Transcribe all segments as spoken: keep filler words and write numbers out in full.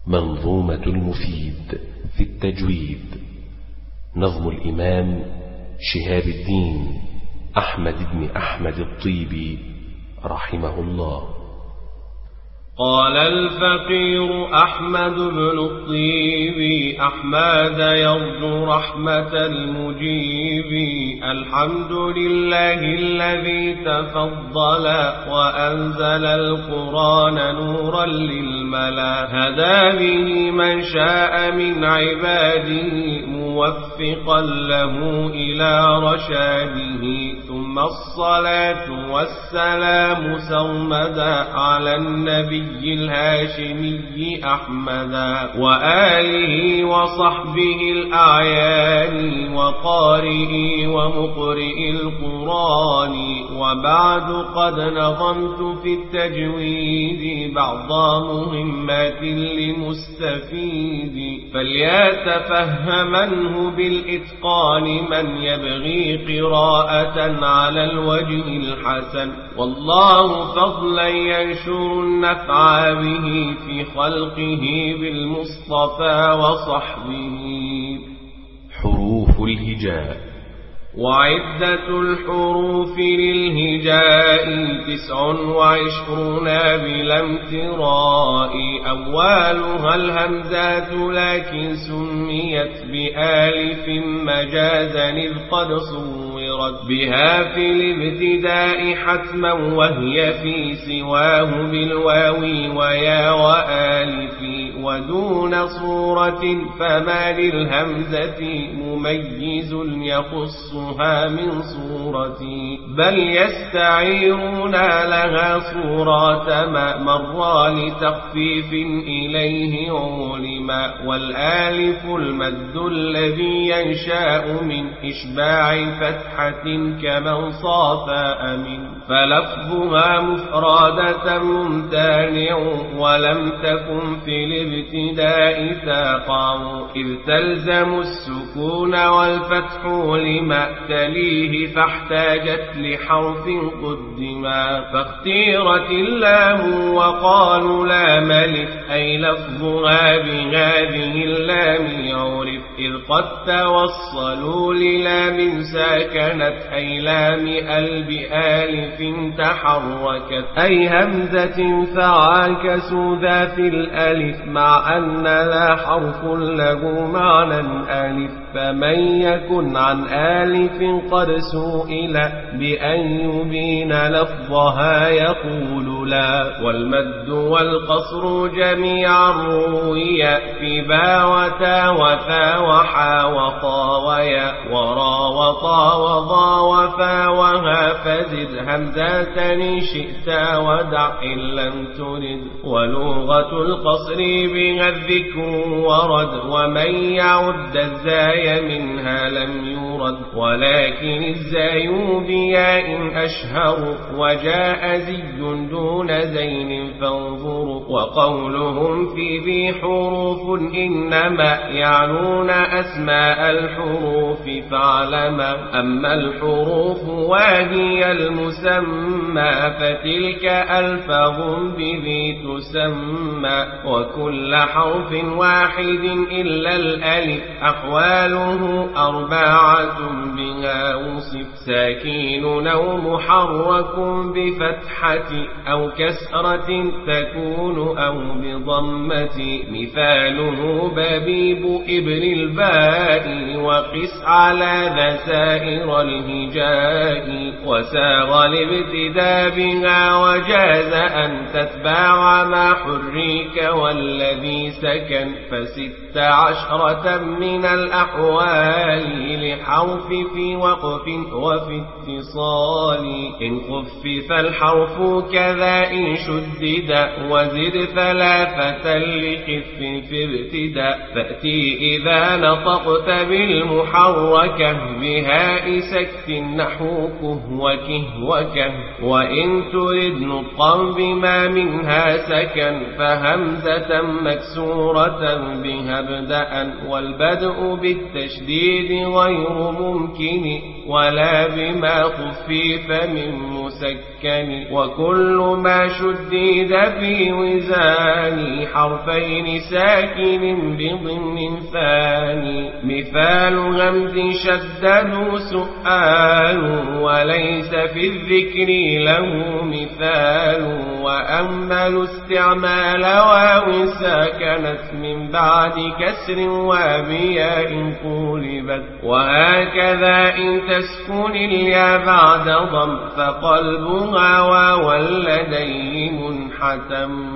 منظومة المفيد في التجويد. نظم الإمام شهاب الدين أحمد بن أحمد الطيبي رحمه الله. قال الفقير أحمد بن الطيب أحمد يرجو رحمة المجيب. الحمد لله الذي تفضل وأنزل القرآن نورا للملا، هدى به من شاء من عباده موفقا له إلى رشاده. ثم الصلاة والسلام سرمدا على النبي الهاشمي أحمدا وآله وصحبه الأعيان وقارئ ومقرئ القرآن. وبعد قد نظمت في التجويد بعض مهمات لمستفيد، فليتفهمنه بالإتقان من يبغي قراءة على الوجه الحسن. والله فضلا ينشر النفع به في خلقه بالمصطفى وصحبه. حروف الهجاء. وعدة الحروف للهجاء تسع وعشرون بلا امتراء. أولها الهمزات لكن سميت بآلف مجازا إذ قد صورت بها في الابتداء حتما، وهي في سواه بالواو ويا وآلف. ودون صورة فما للهمزة مميز يخصها من صورتي، بل يستعيرون لها صورات ما مر لتخفيف إليه علما. والآلف المد الذي ينشأ من إشباع فتحة كمن صافى من، فلفظها مفردة ممتنع ولم تكن في الابتداء تقع، إذ تلزم السكون والفتح لما تليه فاحتاجت لحرف قدما. فاختيرت اللام وقالوا لا ملك، أي لفظها بهذه اللام يعرف، إذ قد توصلوا للام ساكنت، أي لام ال بآلف تحركت، أي همزة فعاكسوا ذات الألف، مع أن لا حرف له معنى ألف. فمن يكن عن آلف قد سئل بأن يبين لفظها يقول لا. والمد والقصر جميعا رويا في با وتا وثا وحا وطا ويا ورا وطا وضا وفا وها. فزد همزة إن شئت ودع إن لم ترد. ولغة القصر بها الذكر ورد، ومن يعد الزاي منها لم يرد. ولكن الزاي بياء أشهر، وجاء زي دون زين فانظروا. وقولهم في ذي حروف إنما يعنون أسماء الحروف فاعلما. أما الحروف وهي المسمى فتلك ألفاظ بذي تسمى. وكل حرف واحد إلا الألف أحواله أربعة بها وصف، ساكين أو محرك بفتحة أو كسرة تكون أو بضمة. مثاله ببيب إبر الباء، وقس على ذا سائر الهجاء. وساغ الابتداء بها وجاز أن تتبع ما حريك والذي سكن. فست عشرة من الأحوال لحرف في وقف وفي اتصال. إن خفف الحرف كذا إن شدد، وزد ثلاثة لخف في ابتداء. فأتي إذا نطقت بالمحركة بهاء سكت نحو كهوكه وكه. وإن ترد نطقا بما منها سكن فهمزة مكسورة بها ابدأ. والبدء بالتشديد غير ممكن، ولا بما خفف من مسكن مسكن وكل ما شدد في وزان حرفين ساكن بضمن ثاني مثال غمز شدد سؤال وليس في الذكر له مثال وأمل استعمال واو ساكنت من بعد كسر وبياء قولبت وهكذا إن تسكن اليا بعد ضم فقلبها واو لديه منحتم.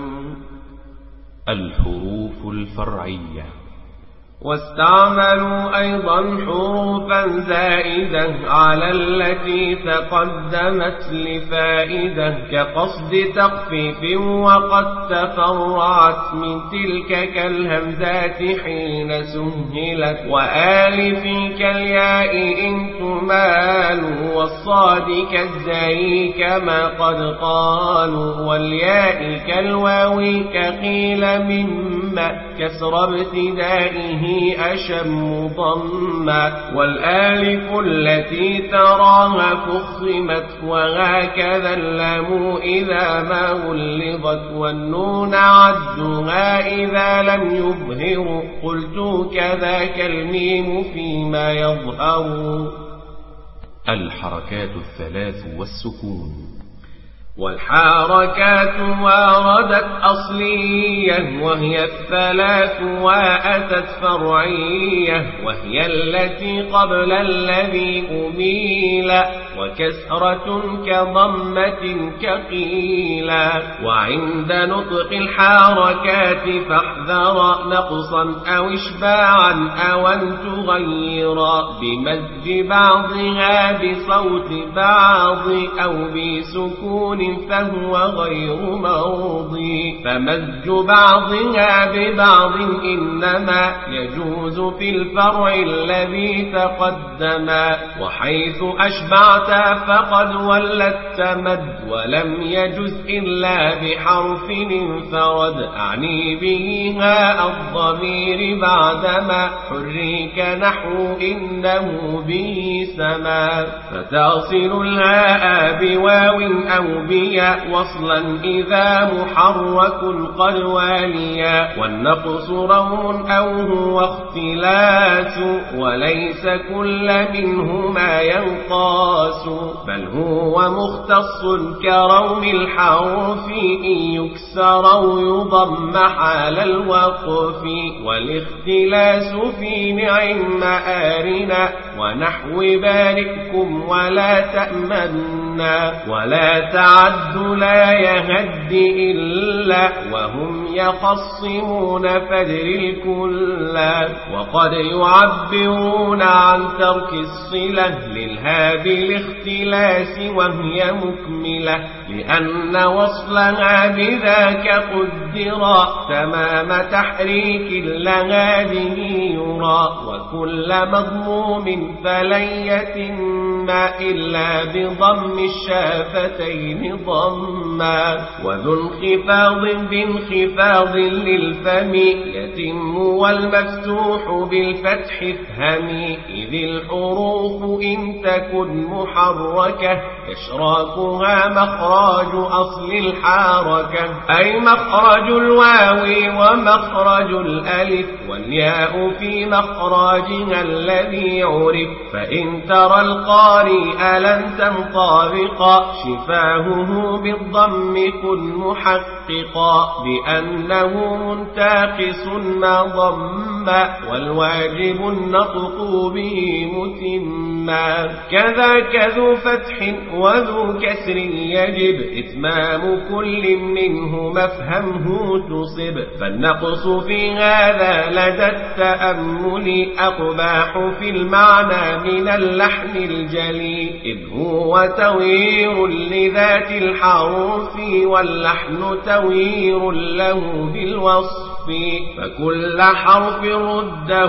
الحروف الفرعية. واستعملوا أيضا حروفا زائدة على التي تقدمت لفائدة كقصد تخفيف وقد تفرعت من تلك كالهمزات حين سهلت وآلف كالياء إن تمال والصاد كالزاي كما قد قالوا والياء كالواو كقيل مما كسر ابتدائه أشم ضما والآلف التي تراها فخمت وهكذا اللام إذا ما غلظت والنون عدها إذا لم يظهر قلت كذاك الميم فيما يظهر. الحركات الثلاث والسكون. والحركات واردت أصلية وهي الثلاث وأتت فرعية وهي التي قبل الذي أميل وكسرة كضمة كقيلا وعند نطق الحركات فاحذر نقصا أو إشباعا أو أن تغيرا بمد بعضها بصوت بعض أو بسكون فهو غير مرضي فمزج بعضها ببعض إنما يجوز في الفرع الذي تقدما وحيث أشبعت فقد ولت مد ولم يجز إلا بحرف انفرد أعني به هاء الضمير بعدما حريك نحو إنه به سما فتصل الهاء بواو أو بياء وصلا إذا محرك قد واليا والنقص روم أو هو اختلاس وليس كل منهما ينقاس بل هو مختص كروم الحرف إن يكسر أو يضم حال الوقف والاختلاس في نعم مآرنا ونحو بارككم ولا تأمنا ولا تعد لا يهد إلا وهم يخصمون فدر الكلا وقد يعبرون عن ترك الصلة للها بالاختلاس وهي مكملة لأن وصلها بذاك قدرا تمام تحريك لهذه يرى وكل مضموم فلن يتم إلا بضم الشافتين ضما وذو انخفاض بانخفاض للفم يتم والمفتوح بالفتح افهمي إذ الحروف إن تكن محركة إشراكها مخرج أصل الحركة أي مخرج الواو ومخرج الألف والياء في مخرجها الذي عرف فإن ترى القارئ لن تنطابق شفاهه بالضم كن محققا بأنه منتقص ما ضم والواجب النطق به متما كذاك ذو فتح وذو كسر يجب إتمام كل منه مفهمه تصب فالنقص في هذا لدى التأمل أقباح في المعنى من اللحن الجلي إذ هو توير لذات الحروف واللحن توير له بالوصف فكل حرف رده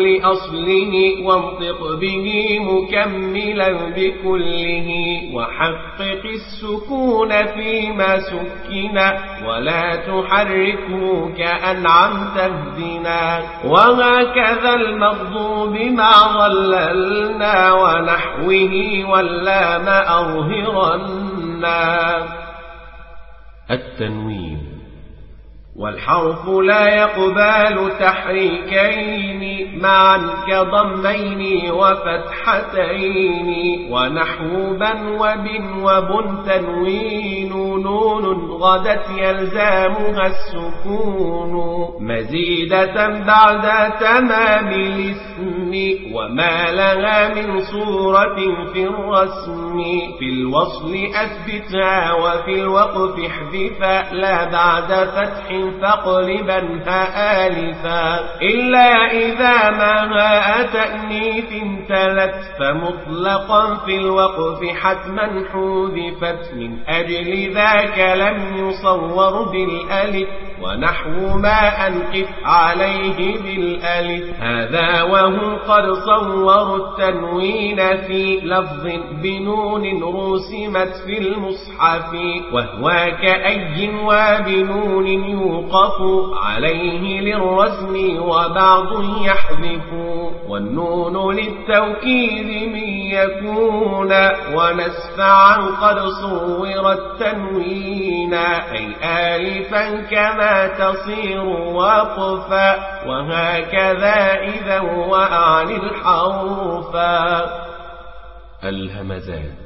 لأصله وانطق به مكملا بكله وحقق السكون فيما سكنا ولا تحركه كأنعمت اهدنا وهكذا المغضوب مع ظللنا ونحوه واللام أظهرن منا. التنوين. والحرف لا يقبل تحريكين معا كضمين وفتحتين ونحو بن وبن وبن تنوين نون غدت يلزامها السكون مزيدة بعد تمام الاسم وما لها من صورة في الرسم في الوصل أثبتها وفي الوقف احذفا لا بعد فتح فاقلبنها آلفا إلا إذا ما تأنيث تلت فمطلقا في الوقف حتما حذفت من أجل ذاك لم يصور بالألف ونحو ما أنقف عليه بالألف هذا وهم قد صوروا التنوين في لفظ بنون رسمت في المصحف وهو كأي وبنون يوقف عليه للرسم وبعض يحذف والنون للتوكيد من يكون ونسفعا قد صور التنوين أي آلفا كما تصير وقفا وهكذا إذا وأعني الحرفا. الهمزات.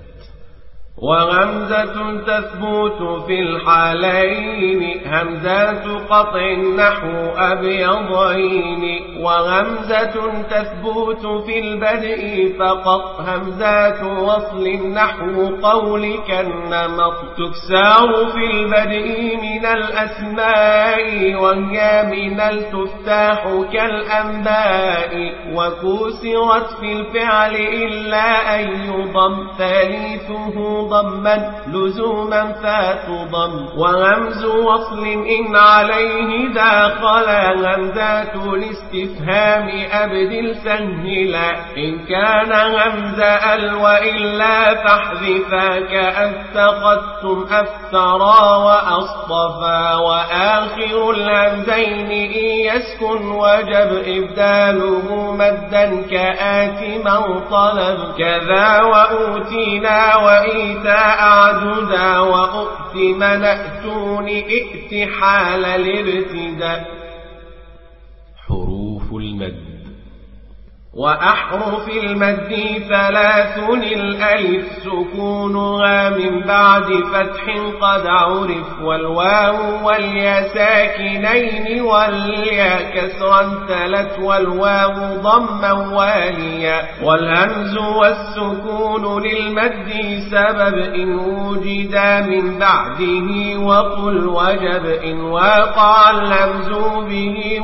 وهمزة تثبت في الحالين همزات قطع نحو أبيضين وهمزة تثبت في البدء فقط همزات وصل نحو قولك النمط تكسر في البدء من الأسماء وهي من التفتاح كالأنباء وكسرت في الفعل إلا أن يضم ثالثه ضما لزوما فتضم وهمز وصل إن عليه داخل همزات الاستفهام أبدل سهلا إن كان همز ال وإلا فاحذفا كأفتقدتم أفترى وأصطفى وآخر الهمزين إن يسكن وجب إبداله مدا كآت من طلب كذا وأوتينا وإن أعددا وأؤت منأتون ائت حال الابتداء. حروف المد. وأحرف المد ثلاث الألف سكونها من بعد فتح قد عرف والواو واليا ساكنين واليا كسرا تلت والواو ضما واليا والهمز والسكون للمد سبب إن وجدا من بعده وقل وجب إن وقع الهمز به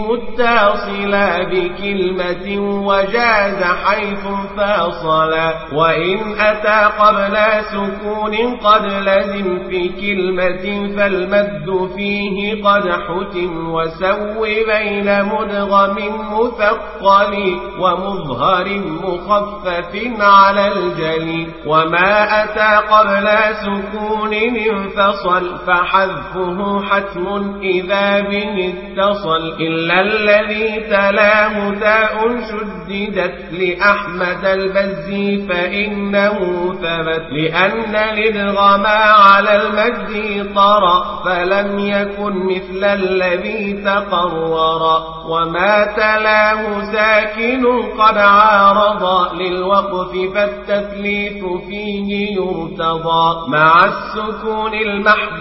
متصلا بكلمة وجب جاز حيث فاصلا وإن أتى قبل سكون قد لزم في كلمة فالمد فيه قد حتم وسو بين مدغم مثقل ومظهر مخفف على الجلي وما أتى قبل سكون انفصل فحذفه حتم إذا به اتصل إلا الذي تلاه تاء شدد لأحمد البزي فإنه ثبت لأن الإدغام على المد طرأ فلم يكن مثل الذي تقرر وما تلاه ساكن قد عارض للوقف فالتثليث فيه يرتضى مع السكون المحض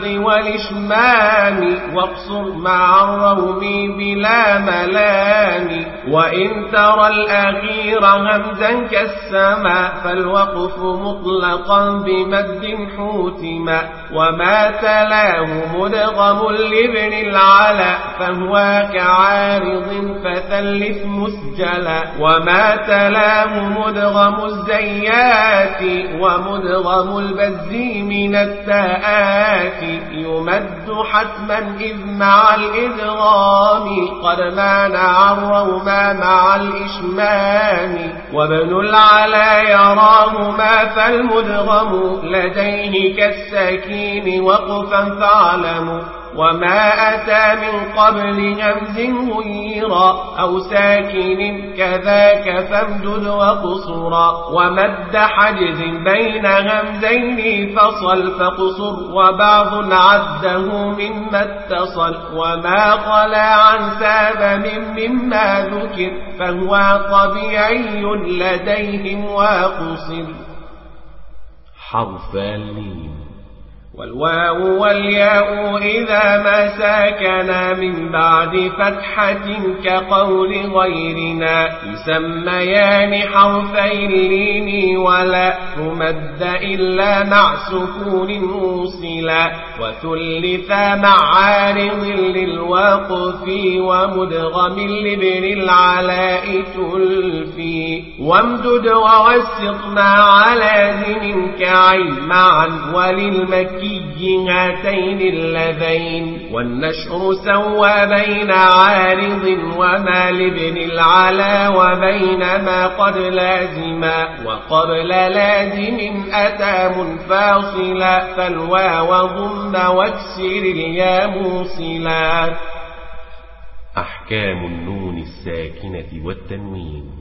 والإشمام واقصر مع الروم بلا ملام وإن ترى الأخير همزا كالسماء فالوقف مطلقا بمد حوتما وما تلاه مدغم لابن العلا فهو كعارض فثلث مسجلا وما تلاه مدغم الزيات ومدغم البزي من التاءات يمد حتما إذ مع الإدغام قد مانع الروم مع الإشمام وابن العلا يراهما فالمدغم لديه كالسكين وقفا فاعلموا وما أتى من قبل همز غيرا أو ساكن كذاك فامدد وقصرا ومد حجز بين همزين فصل فقصر وبعض عده مما اتصل وما خلا عن سبب مما ذكر فهو طبيعي لديهم وقصر. حرف الميم والواو والياء إذا ما ساكنا من بعد فتحة كقول غيرنا يسميان حرفي اللين ولا تمد إلا مع سكون موصلا وثلثا مع عارض للوقف ومدغم لابن العلاء تلفي وامدد ووسط مع لازم كعين معا وللمكي هاتين اللذين والنشر سوى بين عارض وما لابن العلا وبين ما قد لازما وقبل لازم أتى منفاصلا فالواو ضم واكسر اليا موصلا. أحكام النون الساكنة والتنوين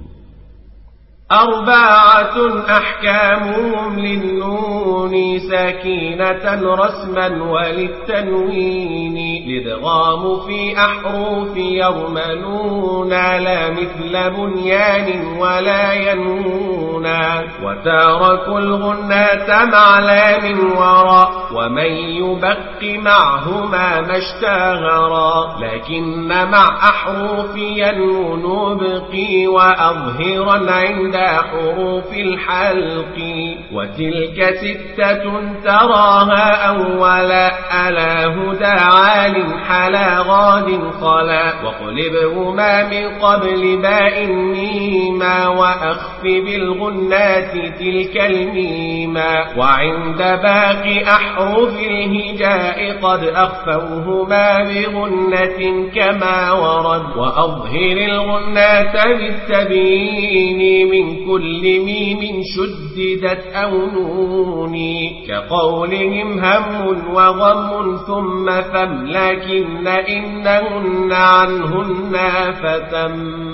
أربعة أحكامهم للنون ساكنة رسما وللتنوين الإدغام في أحرف يرملون لا مثل بنيان ولا ينون وتارك الغنة مع لام وراء ومن يبق معهما ما اشتهرا لكن مع أحرف ينون بقي وأظهرا عند حروف الحلق وتلك ستة تراها أولا ألا هدى عال حلا غاد خلا واقلبهما من قبل باء ميما وأخف بالغنات تلك الميما وعند باقي أحرف الهجاء قد أخفوهما بغنة كما ورد وأظهر الغنات بالتبيين من كل ميم شددت أو نون كقولهم هم وغم ثم فم لكن إنهن عنهن فتم.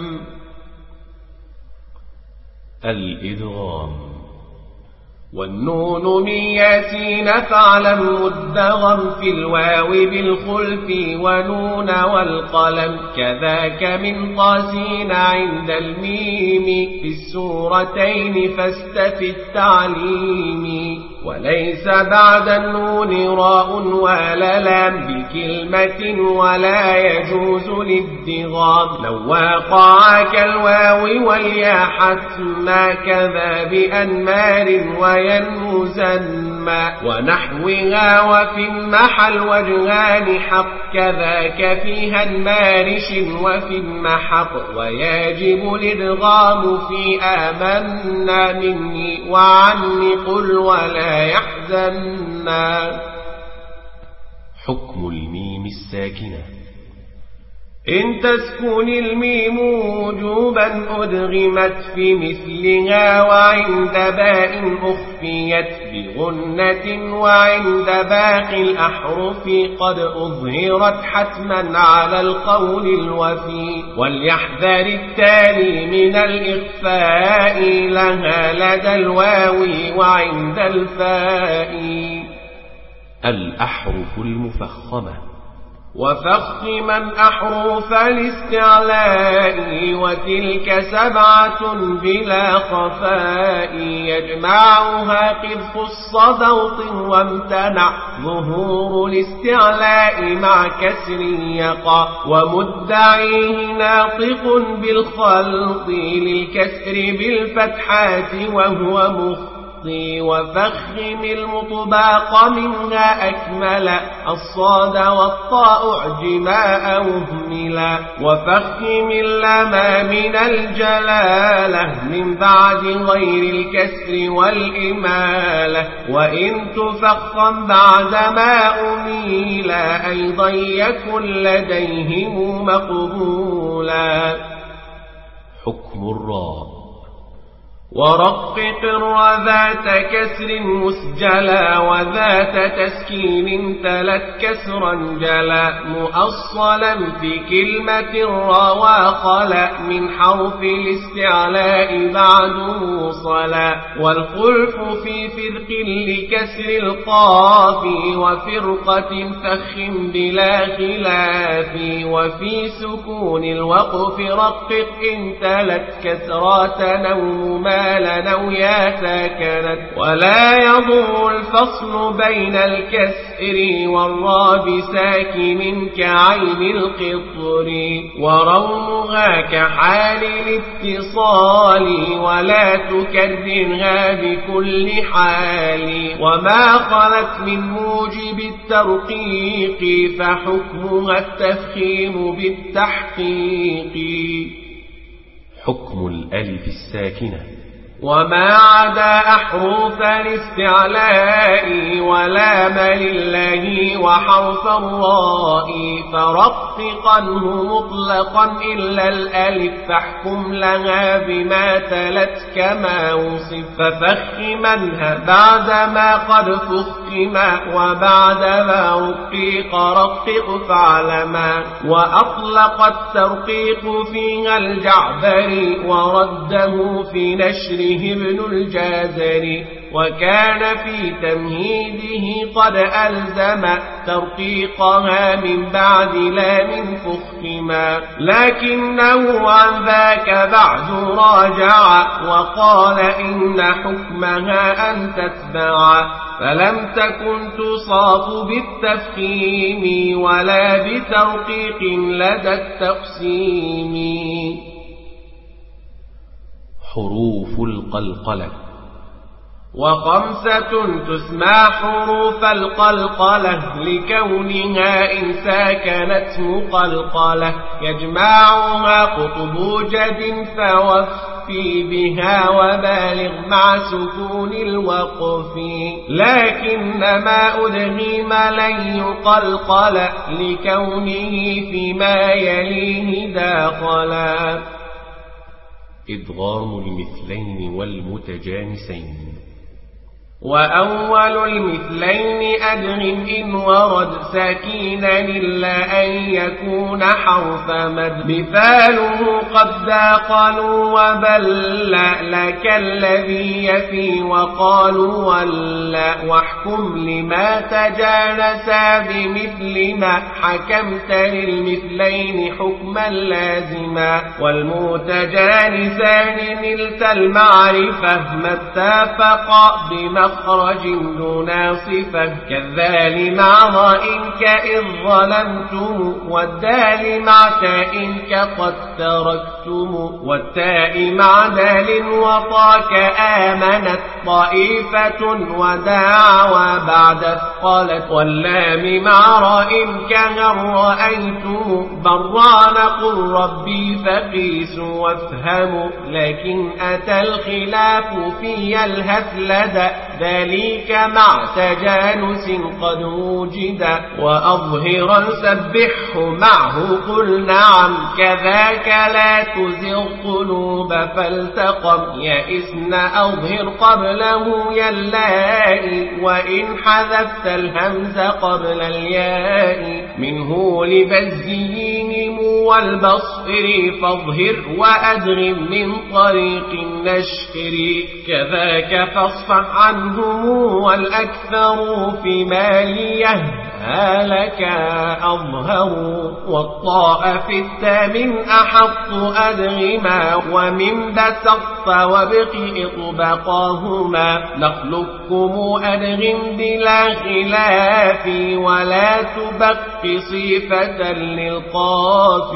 الإدغام والنون من ياسين فاعلم مدغم في الواو بالخلف ونون والقلم كذاك من طاسين عند الميم في السورتين فاستفي التعليم وليس بعد النون راء ولا لام بكلمة ولا يجوز الادغام لو واقعا كالواو واليا حتما كذا بأنمار وينمو زنما ونحوها وفي المحل وجهان حق كذاك فيها المارش وفي المحق ويجب الادغام في آمنا مني وعني قل ولا يحزننا. حكم الميم الساكنة إن تسكن الميم وجوبا أدغمت في مثلها وعند باء أخفيت بغنة وعند باقي الأحرف قد أظهرت حتما على القول الوفي وليحذر التالي من الإخفاء لها لدى الواو وعند الفاء. الأحرف المفخمة وفخما أحرف الاستعلاء وتلك سبعة بلا خفاء يجمعها قذف الصدوط وامتنع ظهور الاستعلاء مع كسر يقع ومدعيه ناطق بالخلط للكسر بالفتحات وهو مخ وفخم المطباق منها أكمل الصاد والطاء أعجما أو اهملا وفخم اللام من الجلالة من بعد غير الكسر والإمالة وإن تفخم بعد ما أميلا أيضا يكن لديهم مقبولا. حكم الراء ورقق ذات كسر مسجلا وذات تسكين تلت كسرا جلا مؤصلا في كلمة الروى خلا من حرف الاستعلاء بعده صلا والخلف في فرق لكسر القاف وفرقة فخ بلا خلاف وفي سكون الوقف رقق إن تلت كسرات نوم ما لنو يا ساكنت ولا يضر الفصل بين الكسر والراب ساكن كعين القطر ورومها كحال الاتصال ولا تكررها بكل حال وما خلت من موجب الترقيق فحكمها التفخيم بالتحقيق. حكم الألف الساكنة وما عدا أحرف الاستعلاء ولام لله وحرف الراء فرققنه مطلقا إلا الألف فاحكم لها بما تلت كما وصف ففخمنها بعدما قد فخما وبعدما رقيق رقق فعلما وأطلق الترقيق فيها الجعبري ورده في نشره ابن الجازري وكان في تمهيده قد ألزم ترقيقها من بعد لام فخما لكنه عن ذاك بعد راجع وقال إن حكمها أن تتبع فلم تكن تصاف بالتفخيم ولا بترقيق لدى التقسيم. حروف القلقلة وخمسة تسمى حروف القلقلة لكونها إن ساكنت مقلقلة يجمعها قطب جد فوفي بها وبالغ مع سكون الوقف لكنما أدغم لن يقلقل لكونه فيما يليه داخلا. إدغام المثلين والمتجانسين وأول المثلين أدغم إن ورد ساكينا إلا أن يكون حرف مد مثاله قد داقلوا وبلا لك الذي يفي وقالوا ولا واحكم لما تجانسا بمثل ما حكمت للمثلين حكما لازما والمتجانسان نلت المعرفة ما اتفقا بمخرج مخرج دون صفة كالذال مع ضائن كإذ ظلمتم والدال مع تاء كقد تركتم والتاء مع دال وطاك آمنت طائفة وداعوا بعد اثقلت واللام مع راء كهر رأيتم بران قل ربي فقيس وافهموا لكن أتى الخلاف في الهثلد ذلك مع تجانس قد وجد وأظهرا سبحه معه قل نعم كذاك لا تزغ قلوب فالتقم يئسن أظهر قبله يلاء وإن حذفت الهمز قبل الياء منه لبزيهم والبصر فاظهر وأدغم من طريق النشر كذاك فاصفح عنهم والأكثر في ماليه هلك أظهر والطاء في الثامن أحط أدغما ومن بسطت وابق إطبقاهما نخلقكم أدغم بلا خلاف ولا تبق صفة للقاف.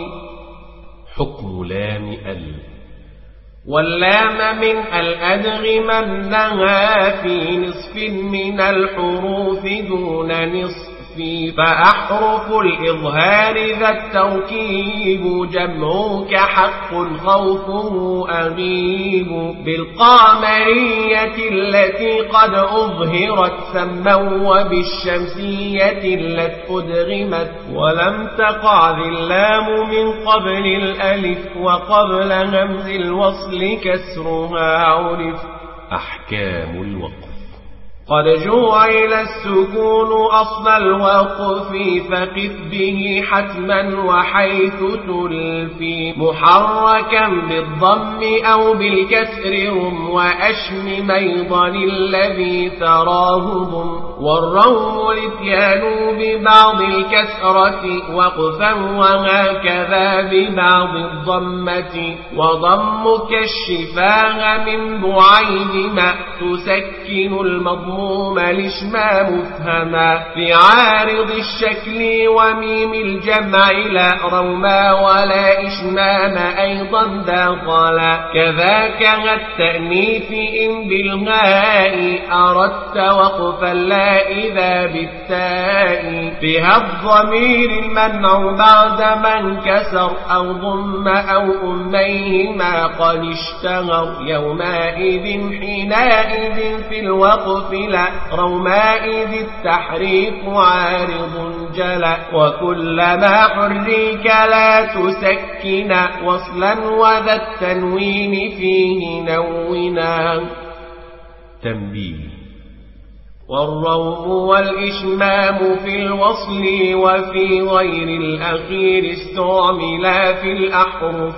حكم لام ال واللام من الأدغم منها في نصف من الحروف دون نصف في فأحرف الإظهار ذا التركيب جمعك حق خوفه أغيب بالقامرية التي قد أظهرت سما وبالشمسية التي أدغمت ولم تقع ذي اللام من قبل الألف وقبل همز الوصل كسرها عرف. أحكام الوقف. قد جعل السكون أصل الوقف فقف به حتما وحيث تلفي محركا بالضم أو بالكسر رم وأشم ميضا الذي تراه ضم والروم الاتيان ببعض الكسرة وقفا وهكذا ببعض الضمة وضمك الشفاه من بعيد ما تسكن المضمون مضموم لشما مفهما في عارض الشكل وميم الجمع لا روما ولا إشمام أيضا داخلا كذاك التأنيث إن بالغاء أردت وقفا لا إذا بالتاء بها الضمير المنع بعد من كسر أو ضم أو أميهما قد اشتهر يومئذ حينئذ في الوقف لا رومائذ التحريك عارض جلا وكلما حريك لا تسكن وصلا وذا التنوين فيه نونا. تنبيه. والروم والإشمام في الوصل وفي غير الأخير استعملا في الأحرف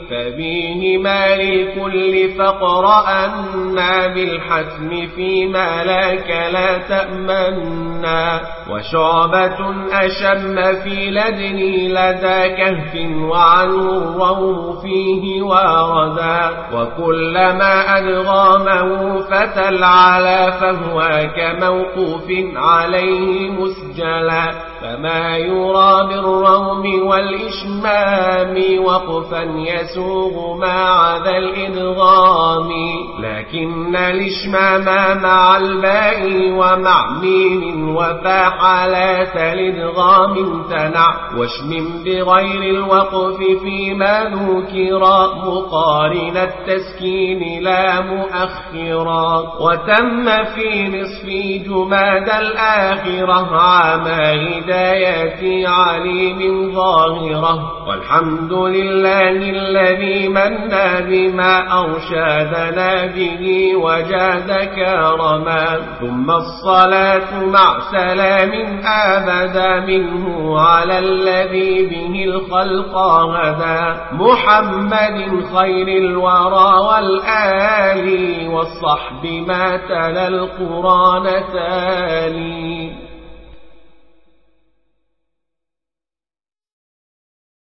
فبهما للكل فاقرأنا بالحتم فيما لاك لا تأمنا وشعبة أشم في لدني لدى كهف وعنه الروم فيه واردا وكلما أدغامه فتى العلا فهو كما موقوف عليه مسجلا فما يرى بالروم والإشمام وقفا يسوغ مع ذا الإدغام لكن الإشمام مع الباء ومع ميم وفا حالات الإدغام امتنع واشمم بغير الوقف فيما ذكر مقارن التسكين لا مؤخرا وتم في نصف جماد الآخرة عام هداية عليم ظاهرة والحمد لله الذي من بما أرشادنا به وجاد كرما ثم الصلاة مع سلام أبدا منه على الذي به الخلق هدى محمد خير الورى والآل والصحب ما تلا القرآن تالي.